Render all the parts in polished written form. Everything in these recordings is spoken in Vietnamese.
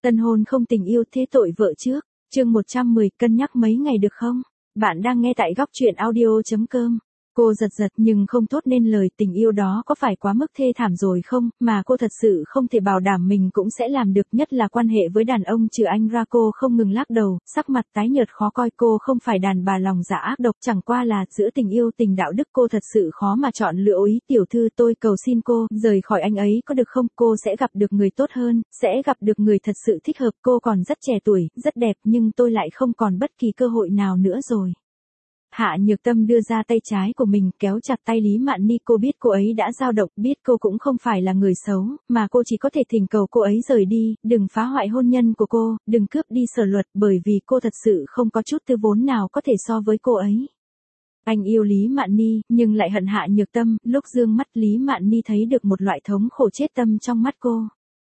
Tân hôn không tình yêu thế tội vợ trước. Chương 110, cân nhắc mấy ngày được không? Bạn đang nghe tại góc truyện audio.com. Cô giật giật nhưng không thốt nên lời, tình yêu đó có phải quá mức thê thảm rồi không, mà cô thật sự không thể bảo đảm mình cũng sẽ làm được, nhất là quan hệ với đàn ông trừ anh ra. Cô không ngừng lắc đầu, sắc mặt tái nhợt khó coi. Cô không phải đàn bà lòng dạ ác độc, chẳng qua là giữa tình yêu tình đạo đức cô thật sự khó mà chọn lựa. Ý tiểu thư, tôi cầu xin cô, rời khỏi anh ấy có được không? Cô sẽ gặp được người tốt hơn, sẽ gặp được người thật sự thích hợp. Cô còn rất trẻ tuổi, rất đẹp, nhưng tôi lại không còn bất kỳ cơ hội nào nữa rồi. Hạ Nhược Tâm đưa ra tay trái của mình kéo chặt tay Lý Mạn Ni. Cô biết cô ấy đã dao động, biết cô cũng không phải là người xấu, mà cô chỉ có thể thỉnh cầu cô ấy rời đi, đừng phá hoại hôn nhân của cô, đừng cướp đi Sở Luật, bởi vì cô thật sự không có chút tư vốn nào có thể so với cô ấy. Anh yêu Lý Mạn Ni, nhưng lại hận Hạ Nhược Tâm. Lúc dương mắt Lý Mạn Ni thấy được một loại thống khổ chết tâm trong mắt cô.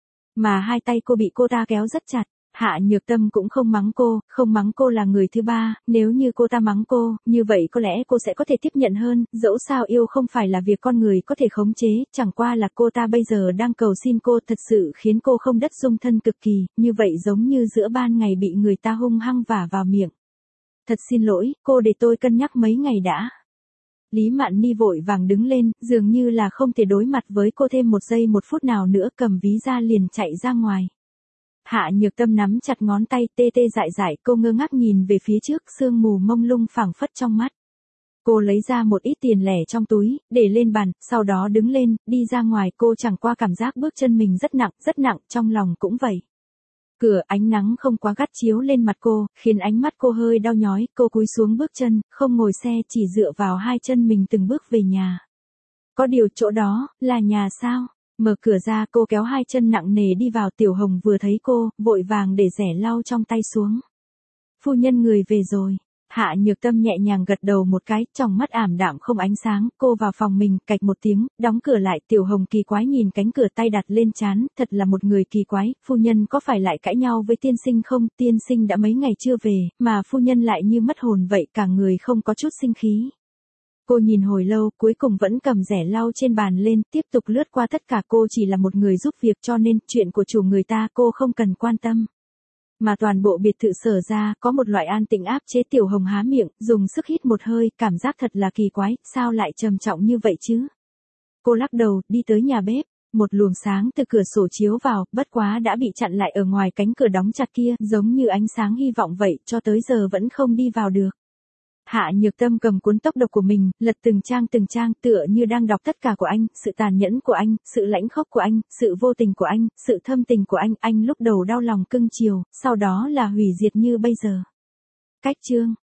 Mà hai tay cô bị cô ta kéo rất chặt. Hạ Nhược Tâm cũng không mắng cô, không mắng cô là người thứ ba, nếu như cô ta mắng cô, như vậy có lẽ cô sẽ có thể tiếp nhận hơn, dẫu sao yêu không phải là việc con người có thể khống chế, chẳng qua là cô ta bây giờ đang cầu xin cô, thật sự khiến cô không đất dung thân cực kỳ, như vậy giống như giữa ban ngày bị người ta hung hăng vả vào miệng. Thật xin lỗi, cô để tôi cân nhắc mấy ngày đã. Lý Mạn Ni vội vàng đứng lên, dường như là không thể đối mặt với cô thêm một giây một phút nào nữa, cầm ví ra liền chạy ra ngoài. Hạ Nhược Tâm nắm chặt ngón tay, tê tê dại dại, cô ngơ ngác nhìn về phía trước, sương mù mông lung phảng phất trong mắt. Cô lấy ra một ít tiền lẻ trong túi, để lên bàn, sau đó đứng lên, đi ra ngoài. Cô chẳng qua cảm giác bước chân mình rất nặng, trong lòng cũng vậy. Cửa ánh nắng không quá gắt chiếu lên mặt cô, khiến ánh mắt cô hơi đau nhói. Cô cúi xuống bước chân, không ngồi xe, chỉ dựa vào hai chân mình từng bước về nhà. Có điều chỗ đó, là nhà sao? Mở cửa ra, cô kéo hai chân nặng nề đi vào. Tiểu Hồng vừa thấy cô, vội vàng để rẻ lau trong tay xuống. Phu nhân người về rồi. Hạ Nhược Tâm nhẹ nhàng gật đầu một cái, trong mắt ảm đạm không ánh sáng. Cô vào phòng mình, cạch một tiếng, đóng cửa lại. Tiểu Hồng kỳ quái nhìn cánh cửa, tay đặt lên trán, thật là một người kỳ quái. Phu nhân có phải lại cãi nhau với tiên sinh không? Tiên sinh đã mấy ngày chưa về, mà phu nhân lại như mất hồn vậy, cả người không có chút sinh khí. Cô nhìn hồi lâu, cuối cùng vẫn cầm rẻ lau trên bàn lên, tiếp tục lướt qua tất cả. Cô chỉ là một người giúp việc, cho nên chuyện của chủ người ta cô không cần quan tâm. Mà toàn bộ biệt thự Sở ra có một loại an tĩnh áp chế. Tiểu Hồng há miệng, dùng sức hít một hơi, cảm giác thật là kỳ quái, sao lại trầm trọng như vậy chứ? Cô lắc đầu, đi tới nhà bếp. Một luồng sáng từ cửa sổ chiếu vào, bất quá đã bị chặn lại ở ngoài cánh cửa đóng chặt kia, giống như ánh sáng hy vọng vậy, cho tới giờ vẫn không đi vào được. Hạ Nhược Tâm cầm cuốn tốc độc của mình, lật từng trang, tựa như đang đọc tất cả của anh, sự tàn nhẫn của anh, sự lãnh khốc của anh, sự vô tình của anh, sự thâm tình của anh lúc đầu đau lòng cưng chiều, sau đó là hủy diệt như bây giờ. Cách chương